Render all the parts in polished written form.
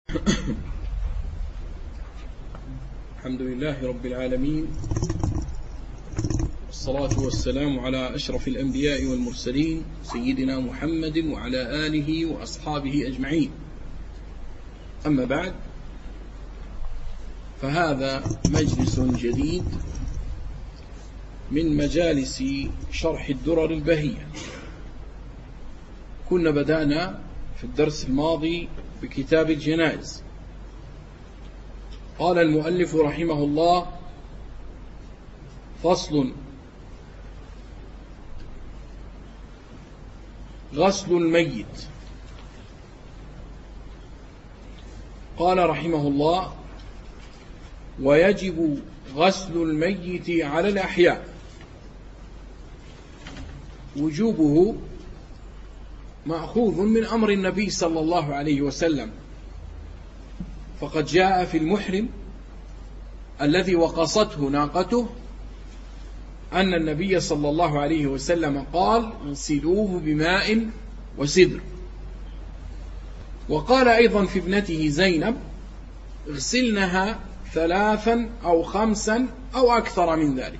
الحمد لله رب العالمين، والصلاة والسلام على أشرف الأنبياء والمرسلين سيدنا محمد وعلى آله وأصحابه أجمعين. أما بعد، فهذا مجلس جديد من مجالس شرح الدرر البهية. كنا بدأنا في الدرس الماضي بكتاب الجنائز. قال المؤلف رحمه الله: فصل: غسل الميت. قال رحمه الله: ويجب غسل الميت على الأحياء. وجوبه مأخوذ من أمر النبي صلى الله عليه وسلم، فقد جاء في المحرم الذي وقصته ناقته أن النبي صلى الله عليه وسلم قال: اغسلوه بماء وسدر. وقال أيضا في ابنته زينب: اغسلنها 3 أو 5 أو أكثر من ذلك.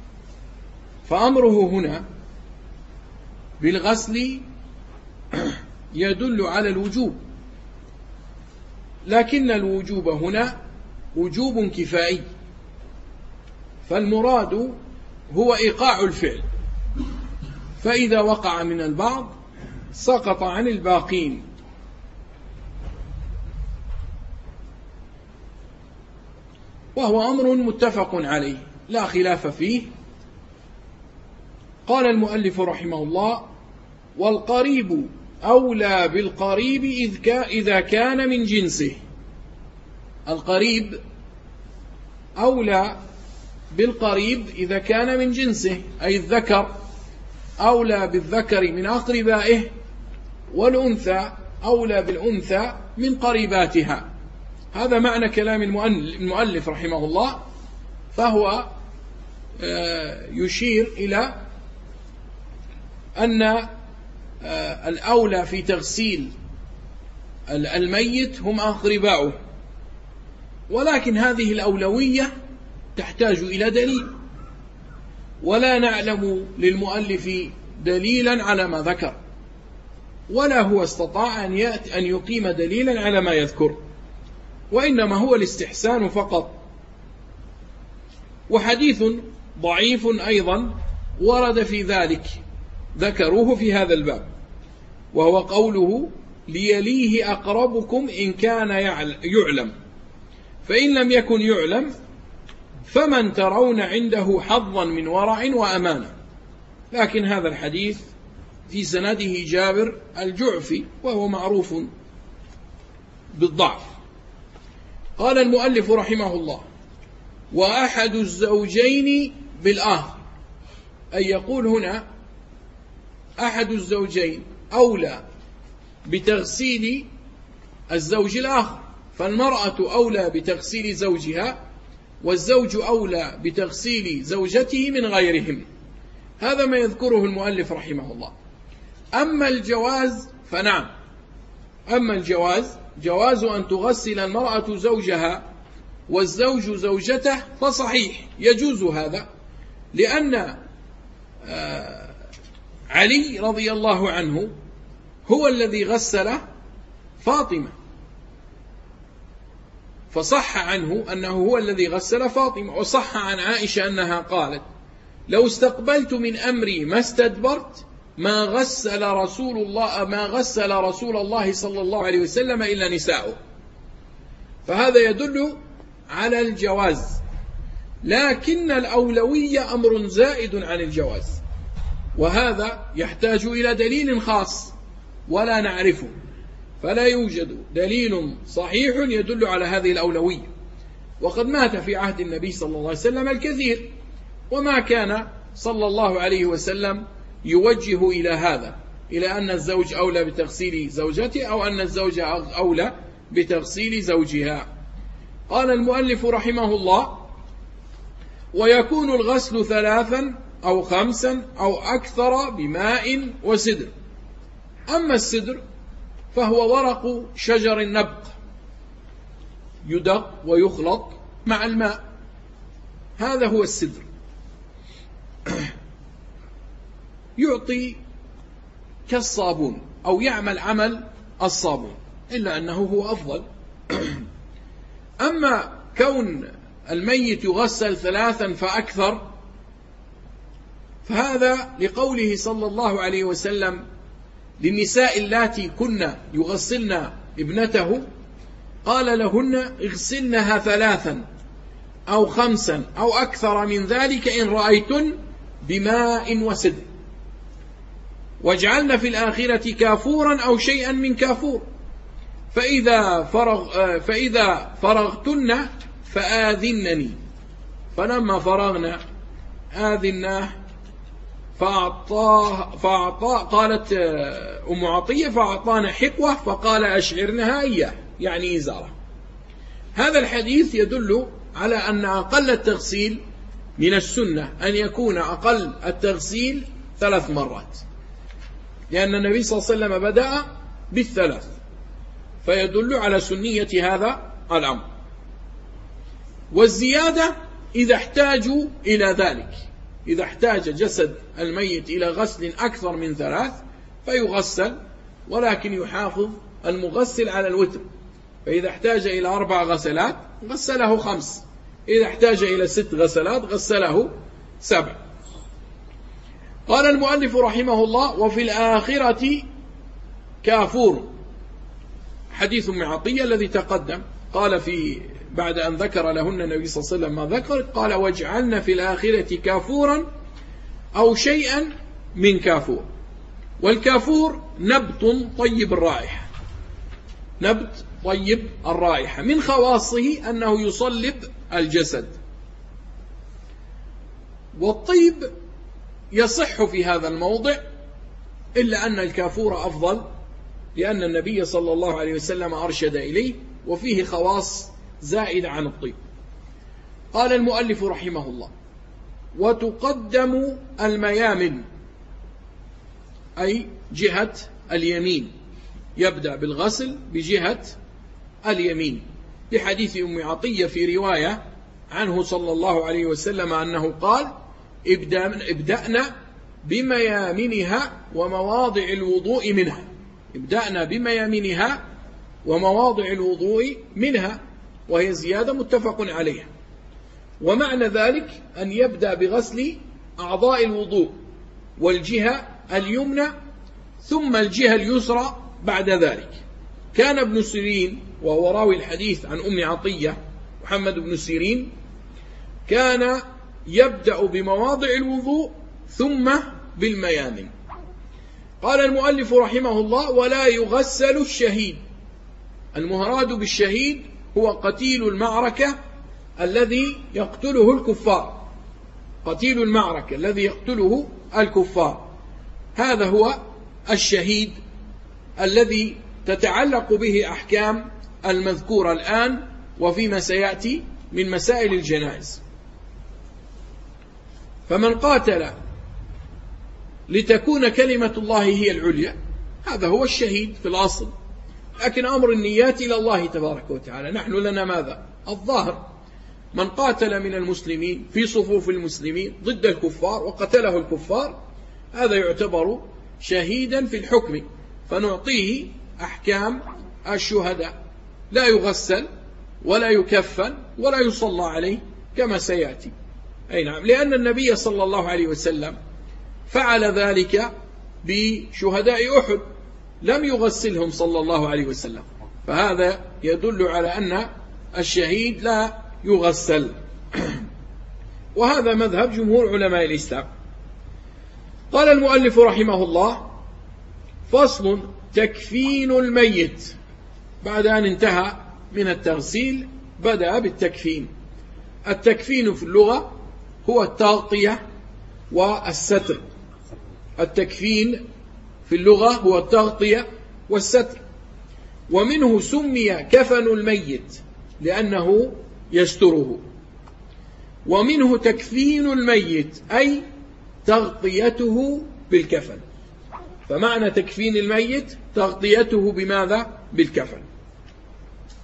فأمره هنا بالغسل يدل على الوجوب، لكن الوجوب هنا وجوب كفائي، فالمراد هو إيقاع الفعل، فإذا وقع من البعض سقط عن الباقين. وهو أمر متفق عليه لا خلاف فيه. قال المؤلف رحمه الله: والقريب أولى بالقريب إذا كان من جنسه. القريب أولى بالقريب إذا كان من جنسه، أي الذكر أولى بالذكر من أقربائه، والأنثى أولى بالأنثى من قريباتها. هذا معنى كلام المؤلف رحمه الله، فهو يشير إلى أن الأولى في تغسيل الميت هم أقرباؤه، ولكن هذه الأولوية تحتاج إلى دليل، ولا نعلم للمؤلف دليلا على ما ذكر، ولا هو استطاع أن يقيم دليلا على ما يذكر، وإنما هو الاستحسان فقط. وحديث ضعيف أيضا ورد في ذلك ذكروه في هذا الباب، وهو قوله: ليليه أقربكم إن كان يعلم، فإن لم يكن يعلم فمن ترون عنده حظا من ورع وأمانة. لكن هذا الحديث في سنده جابر الجعفي، وهو معروف بالضعف. قال المؤلف رحمه الله: وأحد الزوجين بالآخر، أي يقول هنا أحد الزوجين أولى بتغسيل الزوج الآخر، فالمرأة أولى بتغسيل زوجها، والزوج أولى بتغسيل زوجته من غيرهم. هذا ما يذكره المؤلف رحمه الله. أما الجواز فنعم، أما الجواز جواز أن تغسل المرأة زوجها والزوج زوجته فصحيح يجوز هذا، لأن علي رضي الله عنه هو الذي غسل فاطمة، فصح عنه أنه هو الذي غسل فاطمة. وصح عن عائشة أنها قالت: لو استقبلت من أمري ما استدبرت ما غسل رسول الله صلى الله عليه وسلم إلا نساؤه. فهذا يدل على الجواز، لكن الأولوية أمر زائد عن الجواز، وهذا يحتاج إلى دليل خاص ولا نعرفه، فلا يوجد دليل صحيح يدل على هذه الأولوية. وقد مات في عهد النبي صلى الله عليه وسلم الكثير، وما كان صلى الله عليه وسلم يوجه إلى هذا، إلى أن الزوج أولى بتغسيل زوجته، أو أن الزوجة أولى بتغسيل زوجها. قال المؤلف رحمه الله: ويكون الغسل 3 أو 5 أو أكثر بماء وسدر. أما السدر فهو ورق شجر النبق، يدق ويخلط مع الماء، هذا هو السدر. يعطي كالصابون أو يعمل عمل الصابون، إلا أنه هو أفضل. أما كون الميت يغسل 3 فأكثر فهذا لقوله صلى الله عليه وسلم للنساء اللاتي كن يغسلن ابنته، قال لهن اغسلنها 3 أو 5 أو أكثر من ذلك إن رأيتن بماء وسدر، واجعلن في الآخرة كافورا أو شيئا من كافور، فإذا فرغتن فآذنني. فلما فرغنا آذناه قالت أم عطية فأعطانا حقوة فقال أشعرنها إياه، يعني إزارة. هذا الحديث يدل على أن أقل التغسيل من السنة أن يكون أقل التغسيل 3 مرات، لأن النبي صلى الله عليه وسلم بدأ بال3، فيدل على سنية هذا الأمر. والزيادة إذا احتاجوا إلى ذلك، إذا احتاج جسد الميت إلى غسل أكثر من 3 فيغسل، ولكن يحافظ المغسل على الوتر، فإذا احتاج إلى 4 غسلات غسله 5، إذا احتاج إلى 6 غسلات غسله 7. قال المؤلف رحمه الله: وفي الآخرة كافور. حديث أم عطية الذي تقدم، قال بعد أن ذكر لهن النبي صلى الله عليه وسلم ما ذكر، قال: واجعلن في الآخرة كافورا أو شيئا من كافور. والكافور نبت طيب الرائحة، نبت طيب الرائحة، من خواصه أنه يصلب الجسد، والطيب يصح في هذا الموضع، إلا أن الكافور أفضل، لأن النبي صلى الله عليه وسلم أرشد إليه، وفيه خواص زائدة عن الطيب. قال المؤلف رحمه الله: وتقدم الميامن، أي جهة اليمين، يبدأ بالغسل بجهة اليمين، لحديث أم عطية في رواية عنه صلى الله عليه وسلم أنه قال: ابدأنا بميامنها ومواضع الوضوء منها، ابدأنا بميامنها ومواضع الوضوء منها، وهي زيادة متفق عليها. ومعنى ذلك أن يبدأ بغسل أعضاء الوضوء والجهة اليمنى ثم الجهة اليسرى بعد ذلك. كان ابن سيرين، وهو راوي الحديث عن أم عطية، محمد بن سيرين، كان يبدأ بمواضع الوضوء ثم بالميامن. قال المؤلف رحمه الله: ولا يغسل الشهيد. المراد بالشهيد هو قتيل المعركة الذي يقتله الكفار، قتيل المعركة الذي يقتله الكفار، هذا هو الشهيد الذي تتعلق به أحكام المذكورة الآن وفيما سيأتي من مسائل الجنائز. فمن قاتل لتكون كلمة الله هي العليا هذا هو الشهيد في الأصل، لكن أمر النيات إلى الله تبارك وتعالى. نحن لنا ماذا؟ الظاهر. من قاتل من المسلمين في صفوف المسلمين ضد الكفار وقتله الكفار، هذا يعتبر شهيدا في الحكم، فنعطيه أحكام الشهداء، لا يغسل ولا يكفن ولا يصلى عليه كما سيأتي. أي نعم، لأن النبي صلى الله عليه وسلم فعل ذلك بشهداء أحد، لم يغسلهم صلى الله عليه وسلم، فهذا يدل على أن الشهيد لا يغسل. وهذا مذهب جمهور علماء الإسلام. قال المؤلف رحمه الله: فصل: تكفين الميت. بعد أن انتهى من التغسيل بدأ بالتكفين. التكفين في اللغة هو التغطية والستر. التكفين في اللغة هو التغطية والستر، ومنه سمي كفن الميت لأنه يستره، ومنه تكفين الميت أي تغطيته بالكفن. فمعنى تكفين الميت تغطيته بماذا؟ بالكفن.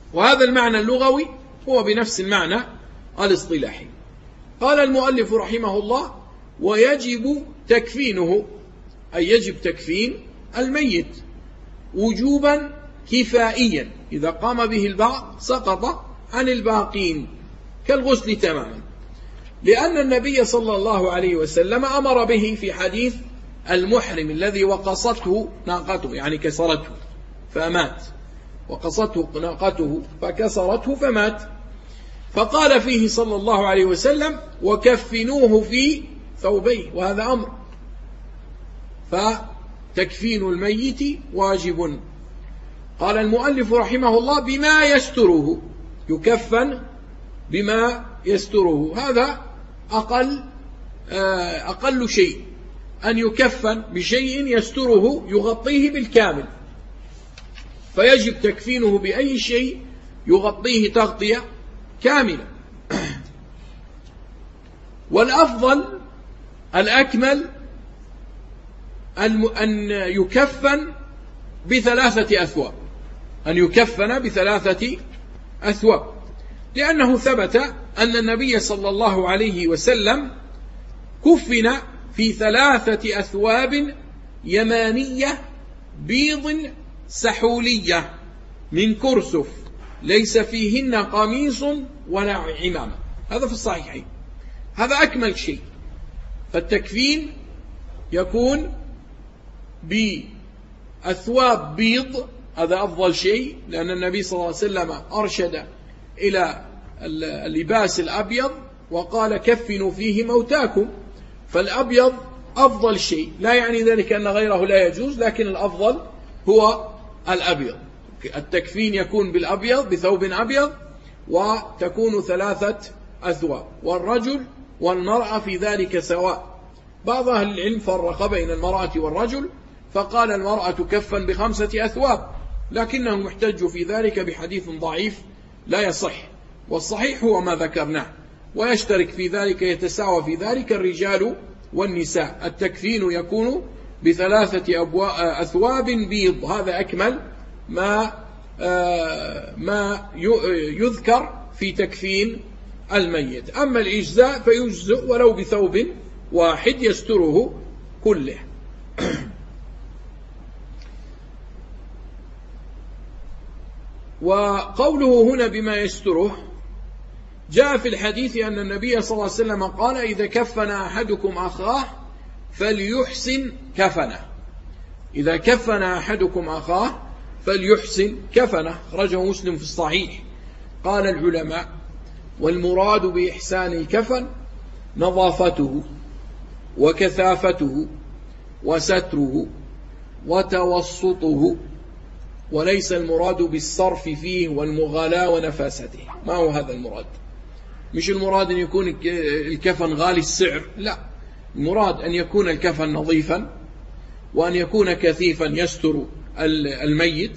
وهذا المعنى اللغوي هو بنفس المعنى الاصطلاحي. قال المؤلف رحمه الله: ويجب تكفينه، أي يجب تكفين الميت وجوبا كفائيا، إذا قام به البعض سقط عن الباقين كالغسل تماما، لأن النبي صلى الله عليه وسلم أمر به في حديث المحرم الذي وقصته ناقته، يعني كسرته فمات، وقصته ناقته فكسرته فمات، فقال فيه صلى الله عليه وسلم: وكفنوه في ثوبيه، وهذا أمر، فتكفين الميت واجب. قال المؤلف رحمه الله: بما يستره، يكفن بما يستره، هذا أقل شيء، أن يكفن بشيء يستره يغطيه بالكامل، فيجب تكفينه بأي شيء يغطيه تغطية كاملة. والأفضل الأكمل أن يكفن بثلاثة أثواب، أن يكفن بثلاثة أثواب، لأنه ثبت أن النبي صلى الله عليه وسلم كفن في 3 أثواب يمانية بيض سحولية من كرسف ليس فيهن قميص ولا عمامة، هذا في الصحيحين، هذا أكمل شيء. فالتكفين يكون بأثواب بيض، هذا أفضل شيء، لأن النبي صلى الله عليه وسلم أرشد إلى اللباس الأبيض وقال: كفنوا فيه موتاكم، فالأبيض أفضل شيء، لا يعني ذلك أن غيره لا يجوز، لكن الأفضل هو الأبيض. التكفين يكون بالأبيض، بثوب أبيض، وتكون 3 أثواب، والرجل والمرأة في ذلك سواء. بعض أهل العلم فرق بين المرأة والرجل فقال: المرأة تكفن ب5 أثواب، لكنهم احتجوا في ذلك بحديث ضعيف لا يصح، والصحيح هو ما ذكرناه، ويشترك في ذلك، يتساوى في ذلك الرجال والنساء. التكفين يكون ب3 أثواب بيض، هذا أكمل ما يذكر في تكفين الميت. أما الإجزاء فيجزئ ولو بثوب واحد يستره كله. وقوله هنا بما يستره جاء في الحديث أن النبي صلى الله عليه وسلم قال: إذا كفن أحدكم أخاه فليحسن كفنه، إذا كفن أحدكم أخاه فليحسن كفنه، أخرجه مسلم في الصحيح. قال العلماء: والمراد بإحسان الكفن نظافته وكثافته وستره وتوسطه، وليس المراد بالصرف فيه والمغالاة ونفاسته. ما هو هذا المراد؟ مش المراد أن يكون الكفن غالي السعر، لا، المراد أن يكون الكفن نظيفا، وأن يكون كثيفا يستر الميت،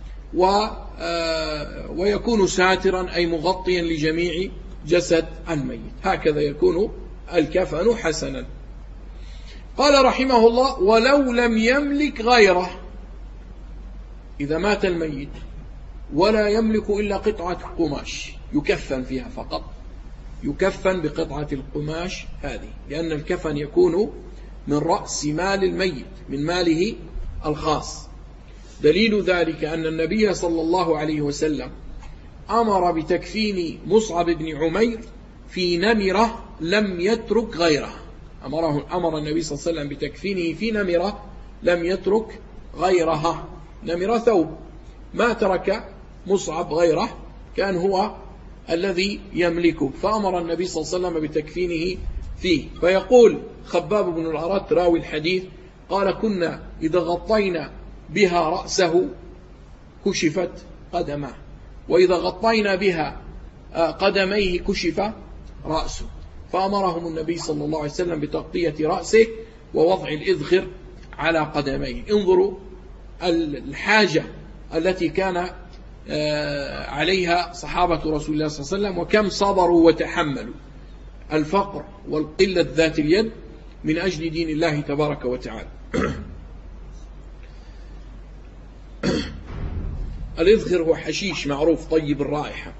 ويكون ساترا أي مغطيا لجميع جسد الميت، هكذا يكون الكفن حسنا. قال رحمه الله: ولو لم يملك غيره، إذا مات الميت ولا يملك إلا قطعة قماش يكفن فيها فقط، يكفن بقطعة القماش هذه، لأن الكفن يكون من رأس مال الميت، من ماله الخاص. دليل ذلك أن النبي صلى الله عليه وسلم أمر بتكفين مصعب بن عمير في نمرة لم يترك غيره، أمر النبي صلى الله عليه وسلم بتكفينه في نمرة لم يترك غيرها، نمرة ثوب، ما ترك مصعب غيره، كان هو الذي يملكه، فأمر النبي صلى الله عليه وسلم بتكفينه فيه. فيقول خباب بن الأرت راوي الحديث: قال: كنا إذا غطينا بها رأسه كشفت قدمه، وإذا غطينا بها قدميه كشف رأسه، فأمرهم النبي صلى الله عليه وسلم بتغطية رأسه ووضع الإذخر على قدميه. انظروا الحاجة التي كان عليها صحابة رسول الله صلى الله عليه وسلم، وكم صبروا وتحملوا الفقر والقلة ذات اليد من أجل دين الله تبارك وتعالى. الإذخر هو حشيش معروف طيب الرائحة.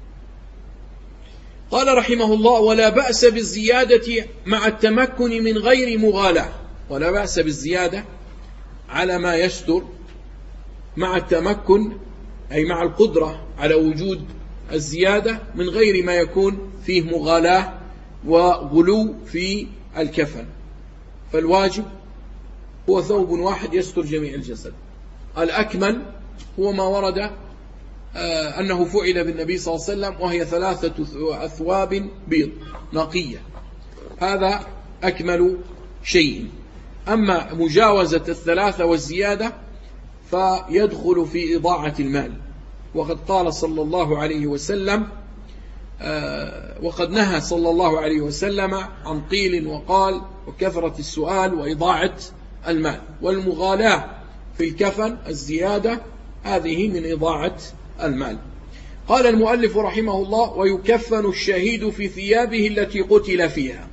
قال رحمه الله: ولا بأس بالزيادة مع التمكن من غير مغالاة. ولا بأس بالزيادة على ما يستر مع التمكن، أي مع القدرة على وجود الزيادة من غير ما يكون فيه مغالاة وغلو في الكفن. فالواجب هو ثوب واحد يستر جميع الجسد. الأكمل هو ما ورد أنه فعل بالنبي صلى الله عليه وسلم، وهي 3 أثواب بيض نقية. هذا أكمل شيء. أما مجاوزة 3 والزيادة فيدخل في إضاعة المال. وقد قال صلى الله عليه وسلم وقد نهى صلى الله عليه وسلم عن قيل وقال وكثرة السؤال وإضاعة المال. والمغالاة في الكفن الزيادة هذه من إضاعة المال. قال المؤلف رحمه الله: ويكفن الشهيد في ثيابه التي قتل فيها.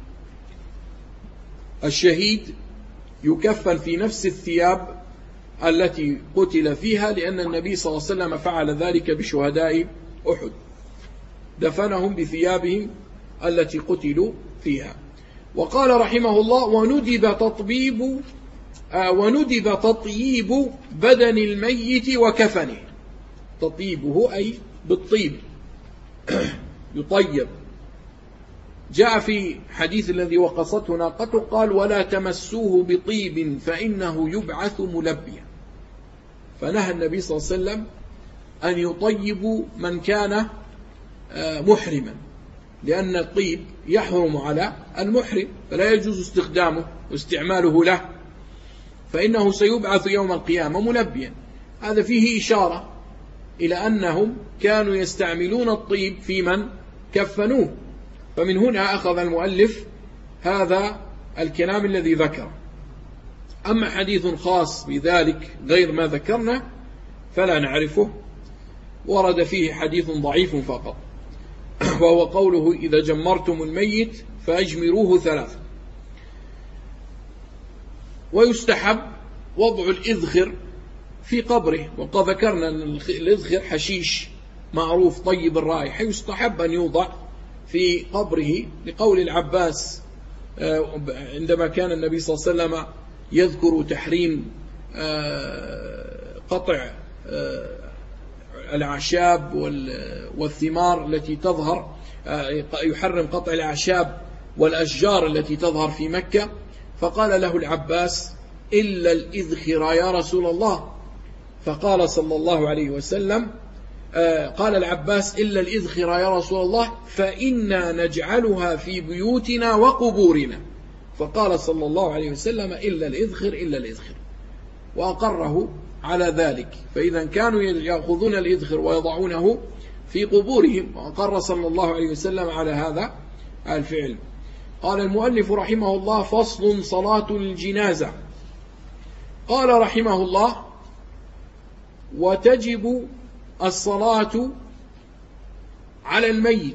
الشهيد يكفن في نفس الثياب التي قتل فيها، لأن النبي صلى الله عليه وسلم فعل ذلك بشهداء أحد، دفنهم بثيابهم التي قتلوا فيها. وقال رحمه الله: وندب تطييب بدن الميت وكفنه. تطيبه أي بالطيب يطيب. جاء في حديث الذي وقصته ناقته قال: ولا تمسوه بطيب فإنه يبعث ملبيا. فنهى النبي صلى الله عليه وسلم أن يطيبوا من كان محرما، لأن الطيب يحرم على المحرم، فلا يجوز استخدامه واستعماله له، فإنه سيبعث يوم القيامة ملبيا. هذا فيه إشارة إلى أنهم كانوا يستعملون الطيب في من كفنوه. فمن هنا أخذ المؤلف هذا الكلام الذي ذكر. أما حديث خاص بذلك غير ما ذكرنا فلا نعرفه، ورد فيه حديث ضعيف فقط، وهو قوله: إذا جمرتم الميت فأجمروه 3. ويستحب وضع الإذخر في قبره، وقد ذكرنا أن الإذخر حشيش معروف طيب الرائحة، يستحب أن يوضع في قبره، لقول العباس عندما كان النبي صلى الله عليه وسلم يذكر تحريم قطع الأعشاب والثمار التي تظهر، يحرم قطع الأعشاب والأشجار التي تظهر في مكة، فقال له العباس: إلا الإذخر يا رسول الله. فقال صلى الله عليه وسلم قال العباس: إلا الإذخر يا رسول الله فإنا نجعلها في بيوتنا وقبورنا. فقال صلى الله عليه وسلم: إلا الإذخر إلا الإذخر، وأقره على ذلك. فإذا كانوا يأخذون الإذخر ويضعونه في قبورهم، وأقر صلى الله عليه وسلم على هذا الفعل. قال المؤلف رحمه الله: فصل صلاة الجنازة. قال رحمه الله: وتجب الصلاة على الميت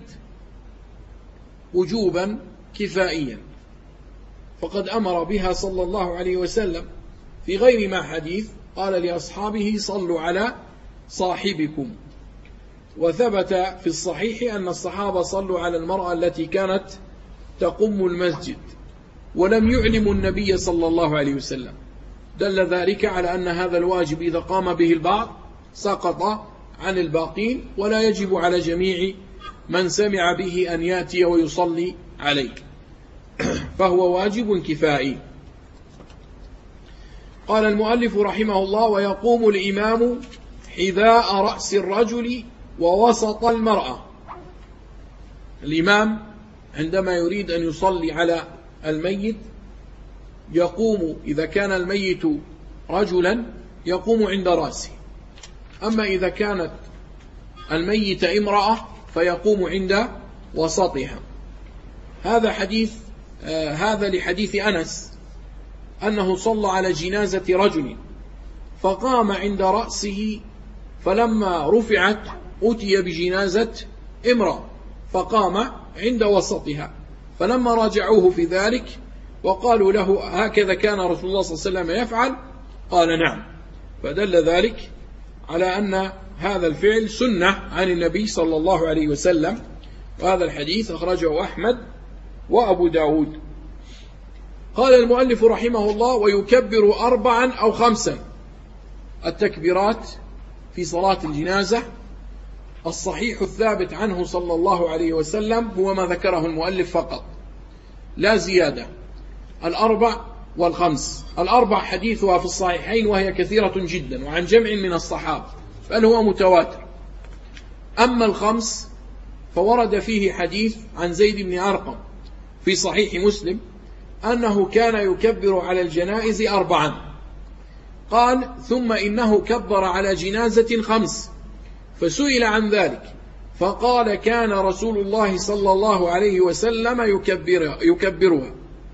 وجوبا كفائيا، فقد أمر بها صلى الله عليه وسلم في غير ما حديث قال لأصحابه: صلوا على صاحبكم. وثبت في الصحيح أن الصحابة صلوا على المرأة التي كانت تقم المسجد، ولم يعلموا النبي صلى الله عليه وسلم. دل ذلك على أن هذا الواجب إذا قام به البعض سقط عن الباقين، ولا يجب على جميع من سمع به أن يأتي ويصلي عليه، فهو واجب كفائي. قال المؤلف رحمه الله: ويقوم الإمام حذاء رأس الرجل ووسط المرأة. الإمام عندما يريد أن يصلي على الميت يقوم، إذا كان الميت رجلا يقوم عند رأسه، أما إذا كانت الميت امرأة فيقوم عند وسطها. هذا لحديث أنس أنه صلى على جنازة رجل فقام عند رأسه، فلما رفعت أتي بجنازة امرأة فقام عند وسطها، فلما راجعوه في ذلك وقالوا له: هكذا كان رسول الله صلى الله عليه وسلم يفعل؟ قال: نعم. فدل ذلك على أن هذا الفعل سنة عن النبي صلى الله عليه وسلم. وهذا الحديث أخرجه أحمد وأبو داود. قال المؤلف رحمه الله: ويكبر 4 أو 5. التكبيرات في صلاة الجنازة الصحيح الثابت عنه صلى الله عليه وسلم هو ما ذكره المؤلف فقط، لا زيادة، 4 وال5. 4 حديثها في الصحيحين وهي كثيرة جدا وعن جمع من الصحابة، بل هو متواتر. أما ال5 فورد فيه حديث عن زيد بن أرقم في صحيح مسلم أنه كان يكبر على الجنائز 4. قال: ثم إنه كبر على جنازة 5، فسئل عن ذلك فقال: كان رسول الله صلى الله عليه وسلم يكبرها.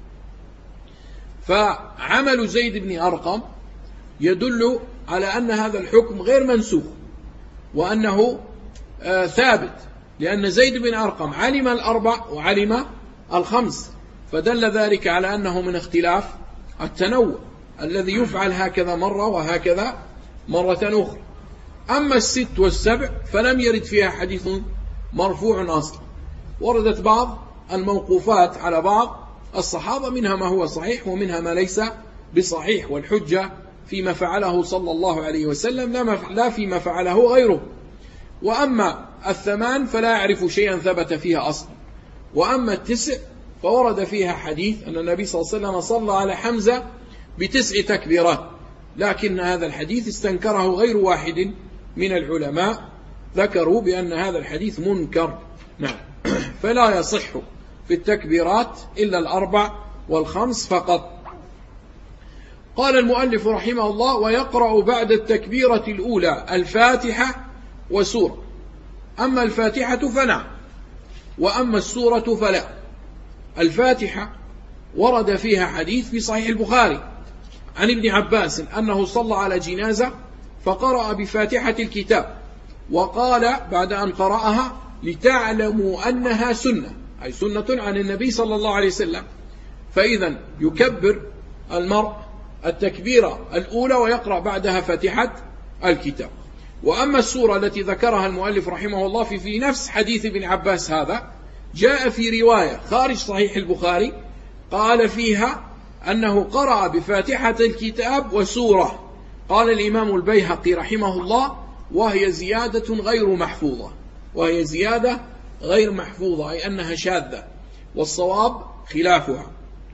فعمل زيد بن أرقم يدل على أن هذا الحكم غير منسوخ وأنه ثابت، لأن زيد بن أرقم علم 4 وعلم 5، فدل ذلك على أنه من اختلاف التنوع الذي يفعل هكذا مرة وهكذا مرة أخرى. أما 6 وال7 فلم يرد فيها حديث مرفوع أصلا، وردت بعض الموقوفات على بعض الصحابة، منها ما هو صحيح ومنها ما ليس بصحيح، والحجة فيما فعله صلى الله عليه وسلم لا فيما فعله غيره. وأما 8 فلا يعرف شيئا ثبت فيها أصلا. وأما 9 فورد فيها حديث أن النبي صلى الله عليه وسلم صلى على حمزة ب9 تكبيرات، لكن هذا الحديث استنكره غير واحد من العلماء، ذكروا بأن هذا الحديث منكر. نعم. فلا يصح في التكبيرات إلا 4 وال5 فقط. قال المؤلف رحمه الله: ويقرأ بعد التكبيرة الأولى الفاتحة وسورة. أما الفاتحة فنعم، وأما السورة فلا. الفاتحة ورد فيها حديث في صحيح البخاري عن ابن عباس أنه صلى على جنازة فقرأ بفاتحة الكتاب، وقال بعد أن قرأها: لتعلموا أنها سنة، أي سنة عن النبي صلى الله عليه وسلم. فإذا يكبر المرء التكبيرة الأولى ويقرأ بعدها فاتحة الكتاب. وأما السورة التي ذكرها المؤلف رحمه الله في نفس حديث ابن عباس هذا، جاء في رواية خارج صحيح البخاري قال فيها أنه قرأ بفاتحة الكتاب وسورة. قال الإمام البيهقي رحمه الله: وهي زيادة غير محفوظة، وهي زيادة غير محفوظة، أي أنها شاذة، والصواب خلافها.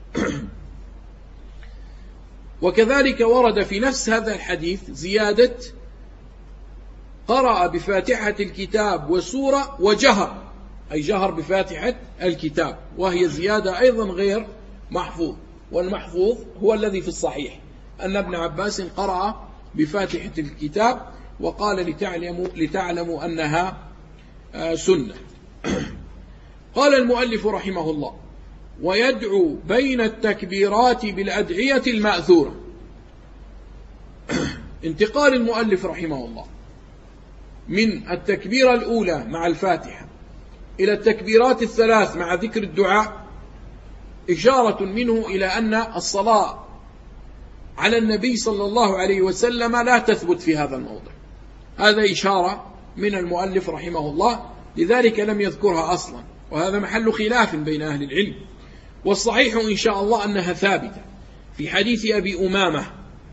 وكذلك ورد في نفس هذا الحديث زيادة: قرأ بفاتحة الكتاب وسورة وجهر، أي جهر بفاتحة الكتاب، وهي زيادة أيضا غير محفوظ. والمحفوظ هو الذي في الصحيح أن ابن عباس قرأ بفاتحة الكتاب وقال: لتعلموا أنها سنة. قال المؤلف رحمه الله: ويدعو بين التكبيرات بالأدعية المأثورة. انتقال المؤلف رحمه الله من التكبيرة الأولى مع الفاتحة إلى التكبيرات الثلاث مع ذكر الدعاء إشارة منه إلى أن الصلاة على النبي صلى الله عليه وسلم لا تثبت في هذا الموضع. هذا إشارة من المؤلف رحمه الله، لذلك لم يذكرها أصلا، وهذا محل خلاف بين أهل العلم. والصحيح إن شاء الله أنها ثابتة في حديث أبي أمامة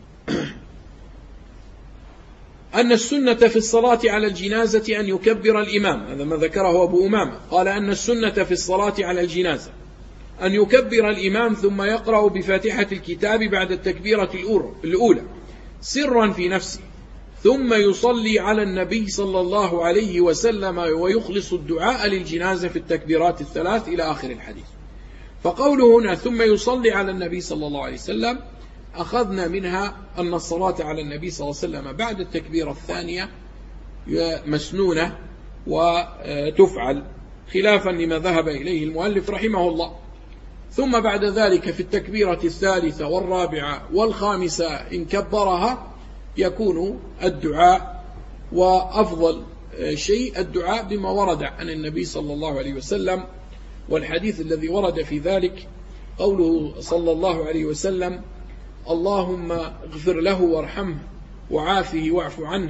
أن السنة في الصلاة على الجنازة أن يكبر الإمام. هذا ما ذكره أبو أمامة، قال أن السنة في الصلاة على الجنازة أن يكبر الإمام ثم يقرأ بفاتحة الكتاب بعد التكبيرة الأولى سرا في نفسه، ثم يصلي على النبي صلى الله عليه وسلم ويخلص الدعاء للجنازة في التكبيرات الثلاث إلى آخر الحديث. فقوله هنا ثم يصلي على النبي صلى الله عليه وسلم أخذنا منها أن الصلاة على النبي صلى الله عليه وسلم بعد التكبيرة الثانية مسنونة وتفعل، خلافا لما ذهب إليه المؤلف رحمه الله. ثم بعد ذلك في التكبيرة الثالثة والرابعة والخامسة إن كبرها يكون الدعاء، وأفضل شيء الدعاء بما ورد عن النبي صلى الله عليه وسلم. والحديث الذي ورد في ذلك قوله صلى الله عليه وسلم: اللهم اغفر له وارحمه وعافه واعف عنه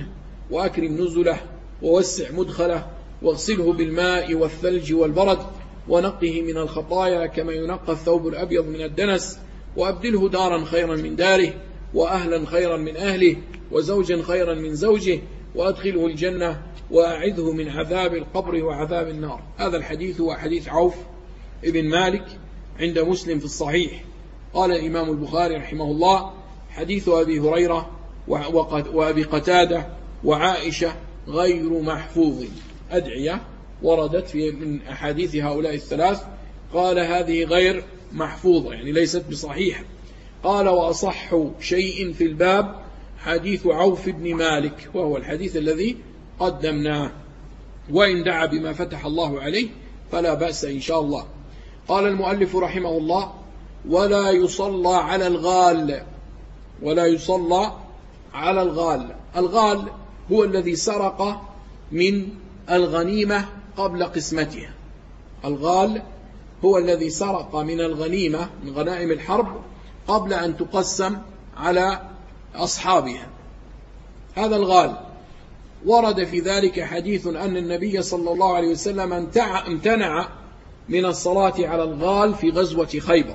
وأكرم نزله ووسع مدخله واغسله بالماء والثلج والبرد ونقه من الخطايا كما ينقى الثوب الأبيض من الدنس وأبدله دارا خيرا من داره وأهلا خيرا من أهله وزوجا خيرا من زوجه وأدخله الجنة وأعذه من عذاب القبر وعذاب النار. هذا الحديث هو حديث عوف ابن مالك عند مسلم في الصحيح. قال الإمام البخاري رحمه الله: حديث أبي هريرة وأبي قتادة وعائشة غير محفوظ. أدعية وردت من أحاديث هؤلاء الثلاث، قال هذه غير محفوظة يعني ليست بصحيحة. قال: وأصح شيء في الباب حديث عوف بن مالك، وهو الحديث الذي قدمناه، وإن دعا بما فتح الله عليه فلا بأس إن شاء الله. قال المؤلف رحمه الله: ولا يصلى على الغال. ولا يصلى على الغال. الغال هو الذي سرق من الغنيمة قبل قسمتها. الغال هو الذي سرق من الغنيمة من غنائم الحرب قبل أن تقسم على أصحابها. هذا الغال ورد في ذلك حديث أن النبي صلى الله عليه وسلم امتنع من الصلاة على الغال في غزوة خيبر،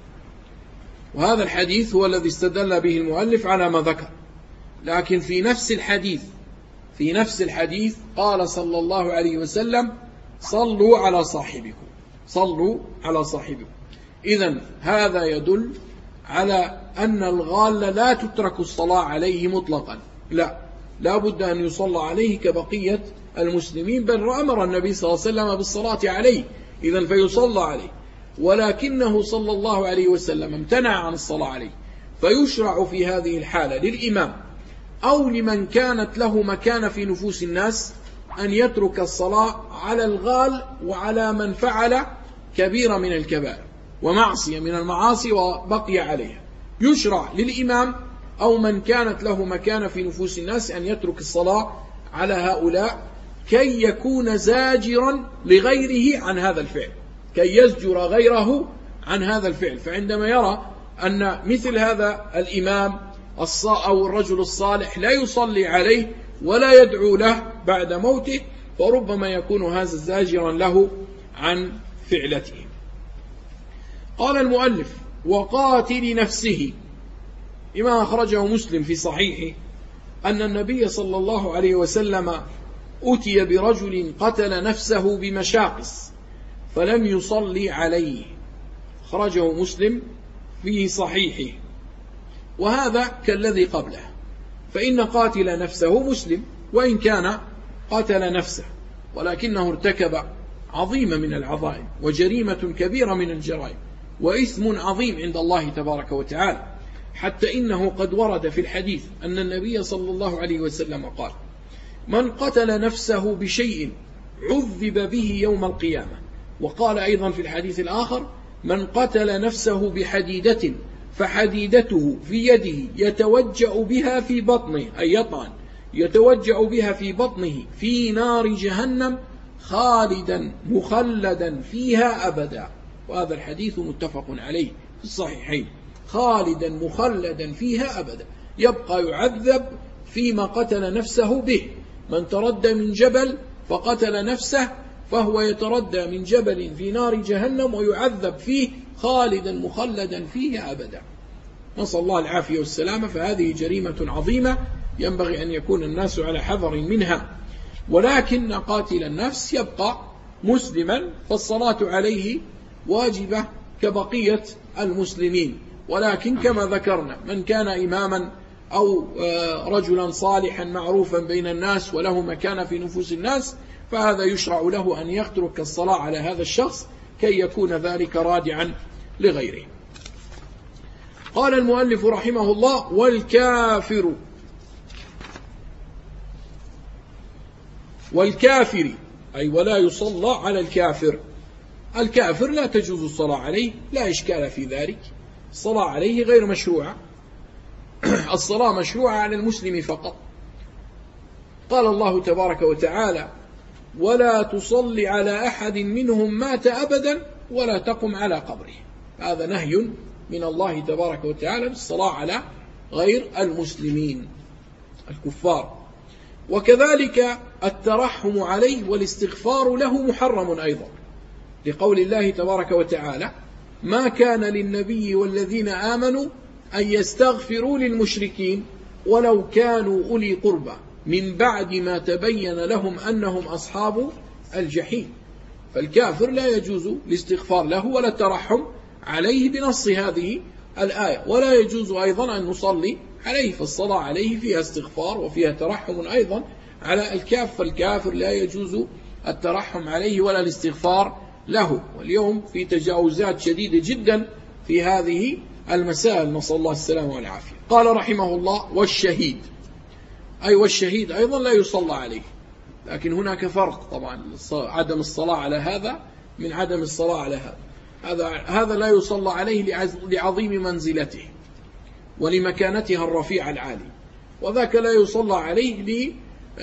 وهذا الحديث هو الذي استدل به المؤلف على ما ذكر. لكن في نفس الحديث قال صلى الله عليه وسلم: صلوا على صاحبكم، صلوا على صاحبكم. إذن هذا يدل على أن الغال لا تترك الصلاة عليه مطلقا، لا بد أن يصلى عليه كبقية المسلمين، بل أمر النبي صلى الله عليه وسلم بالصلاة عليه، إذن فيصلى عليه، ولكنه صلى الله عليه وسلم امتنع عن الصلاة عليه. فيشرع في هذه الحالة للإمام أو لمن كانت له مكانة في نفوس الناس أن يترك الصلاة على الغال وعلى من فعل كبيرة من الكبائر ومعصية من المعاصي وبقي عليها. يشرع للإمام أو من كانت له مكانة في نفوس الناس أن يترك الصلاة على هؤلاء كي يكون زاجرا لغيره عن هذا الفعل، كي يزجر غيره عن هذا الفعل. فعندما يرى أن مثل هذا الإمام أو الرجل الصالح لا يصلي عليه ولا يدعو له بعد موته، فربما يكون هذا زاجرا له عن فعلته. قال المؤلف: وقاتل نفسه. لما أخرجه مسلم في صحيحه أن النبي صلى الله عليه وسلم أتي برجل قتل نفسه بمشاقص فلم يصلي عليه. أخرجه مسلم في صحيحه، وهذا كالذي قبله، فإن قاتل نفسه مسلم وإن كان قتل نفسه، ولكنه ارتكب عظيمة من العظائم وجريمة كبيرة من الجرائم وإثم عظيم عند الله تبارك وتعالى، حتى إنه قد ورد في الحديث أن النبي صلى الله عليه وسلم قال: من قتل نفسه بشيء عذب به يوم القيامة. وقال أيضا في الحديث الآخر: من قتل نفسه بحديدة فحديدته في يده يتوجأ بها في بطنه، أي يطعن، يتوجأ بها في بطنه في نار جهنم خالدا مخلدا فيها أبدا. وهذا الحديث متفق عليه في الصحيحين. خالدا مخلدا فيها أبدا، يبقى يعذب فيما قتل نفسه به. من تردى من جبل فقتل نفسه فهو يتردى من جبل في نار جهنم ويعذب فيه خالدا مخلدا فيه أبدا، نسأل الله العافية والسلامة. فهذه جريمة عظيمة ينبغي أن يكون الناس على حذر منها. ولكن قاتل النفس يبقى مسلما، فالصلاة عليه واجبة كبقية المسلمين. ولكن كما ذكرنا، من كان إماما أو رجلا صالحا معروفا بين الناس وله مكانة في نفوس الناس، فهذا يشرع له أن يترك الصلاة على هذا الشخص كي يكون ذلك رادعا لغيره. قال المؤلف رحمه الله: والكافر أي ولا يصلى على الكافر. الكافر لا تجوز الصلاة عليه، لا إشكال في ذلك، الصلاة عليه غير مشروعة، الصلاة مشروعة على المسلم فقط. قال الله تبارك وتعالى: ولا تصل على أحد منهم مات أبدا ولا تقم على قبره. هذا نهي من الله تبارك وتعالى بالصلاة على غير المسلمين الكفار. وكذلك الترحم عليه والاستغفار له محرم أيضا، لقول الله تبارك وتعالى: ما كان للنبي والذين آمنوا أن يستغفروا للمشركين ولو كانوا أولي قربى من بعد ما تبين لهم أنهم أصحاب الجحيم. فالكافر لا يجوز الاستغفار له ولا الترحم عليه بنص هذه الآية، ولا يجوز أيضا أن نصلي عليه، فالصلاة عليه فيها استغفار وفيها ترحم أيضا على الكافر، فالكافر لا يجوز الترحم عليه ولا الاستغفار له. واليوم في تجاوزات شديدة جدا في هذه المسائل، نسأل الله السلامة والعافية. قال رحمه الله: والشهيد، أي والشهيد أيضا لا يصلى عليه، لكن هناك فرق طبعا، عدم الصلاة على هذا من عدم الصلاة على هذا لا يصلى عليه لعظيم منزلته ولمكانتها الرفيعة العالية، وذاك لا يصلى عليه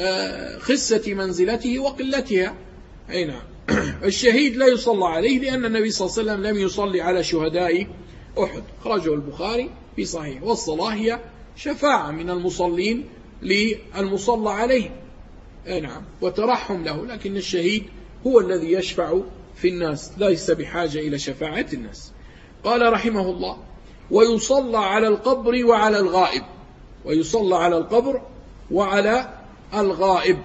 لخسة منزلته وقلتها. أي نعم. الشهيد لا يصلى عليه لأن النبي صلى الله عليه وسلم لم يصلي على شهداء أحد، خرجه البخاري في صحيح. والصلاة هي شفاعة من المصلين للمصلى عليه، أي نعم، وترحم له، لكن الشهيد هو الذي يشفع في الناس، ليس بحاجة إلى شفاعة الناس. قال رحمه الله: ويصلى على القبر وعلى الغائب. ويصلى على القبر وعلى الغائب.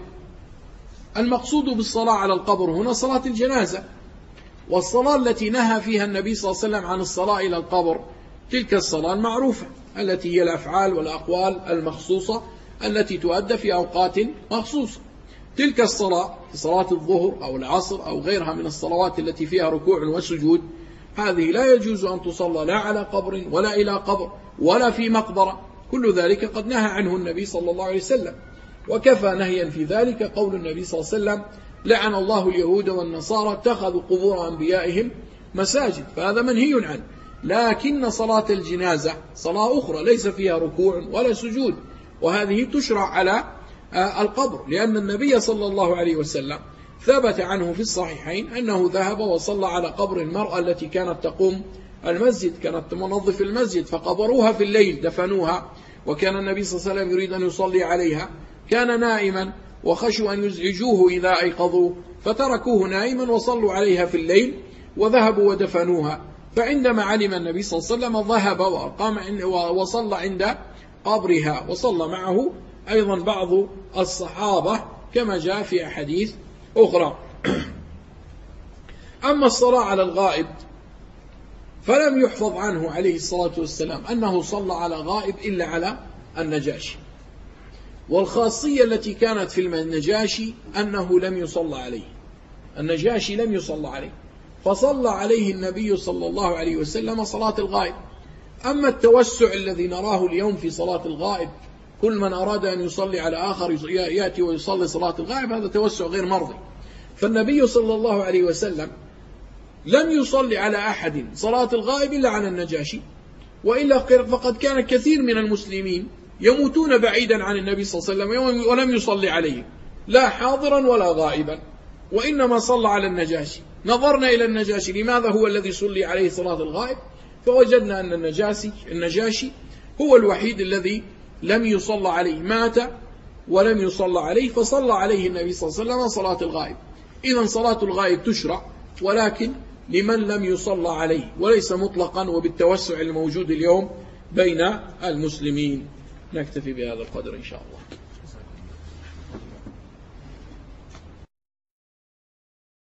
المقصود بالصلاة على القبر هنا صلاة الجنازة، والصلاة التي نهى فيها النبي صلى الله عليه وسلم عن الصلاة إلى القبر تلك الصلاة المعروفة التي هي الأفعال والأقوال المخصوصة التي تؤدى في أوقات مخصوصة. تلك الصلاة، صلاة الظهر أو العصر أو غيرها من الصلوات التي فيها ركوع وسجود، هذه لا يجوز أن تصلى لا على قبر ولا إلى قبر ولا في مقبرة، كل ذلك قد نهى عنه النبي صلى الله عليه وسلم. وكفى نهيا في ذلك قول النبي صلى الله عليه وسلم: لعن الله اليهود والنصارى اتخذوا قبور أنبيائهم مساجد، فهذا منهي عنه. لكن صلاة الجنازة صلاة أخرى ليس فيها ركوع ولا سجود، وهذه تشرع على القبر، لأن النبي صلى الله عليه وسلم ثبت عنه في الصحيحين أنه ذهب وصلى على قبر المرأة التي كانت تقوم المسجد، كانت تنظف المسجد، فقبروها في الليل، دفنوها، وكان النبي صلى الله عليه وسلم يريد أن يصلي عليها، كان نائما وخشوا أن يزعجوه إذا أيقظوه، فتركوه نائما وصلوا عليها في الليل وذهبوا ودفنوها. فعندما علم النبي صلى الله عليه وسلم ذهب وقام وصلى عند قبرها، وصلى معه أيضا بعض الصحابة كما جاء في أحاديث أخرى. أما الصلاة على الغائب فلم يحفظ عنه عليه الصلاة والسلام أنه صلى على غائب إلا على النجاشي، والخاصية التي كانت في النجاشي أنه لم يصلى عليه، النجاشي لم يصلى عليه، فصلى عليه النبي صلى الله عليه وسلم صلاة الغائب. أما التوسع الذي نراه اليوم في صلاة الغائب، كل من أراد أن يصلي على آخر يأتي ويصلي صلاة الغائب، هذا توسع غير مرضي. فالنبي صلى الله عليه وسلم لم يصلي على أحد صلاة الغائب إلا على النجاشي، وإلا فقد كان كثير من المسلمين يموتون بعيدا عن النبي صلى الله عليه وسلم ولم يصلي عليه، لا حاضرا ولا غائبا، وإنما صلى على النجاشي. نظرنا إلى النجاشي لماذا هو الذي صلي عليه صلاة الغائب، فوجدنا أن النجاشي هو الوحيد الذي لم يصلى عليه، مات ولم يصلى عليه، فصلى عليه النبي صلى الله عليه وسلم صلاة الغائب. إذن صلاة الغائب تشرع، ولكن لمن لم يصلى عليه، وليس مطلقا وبالتوسع الموجود اليوم بين المسلمين. نكتفي بهذا القدر إن شاء الله.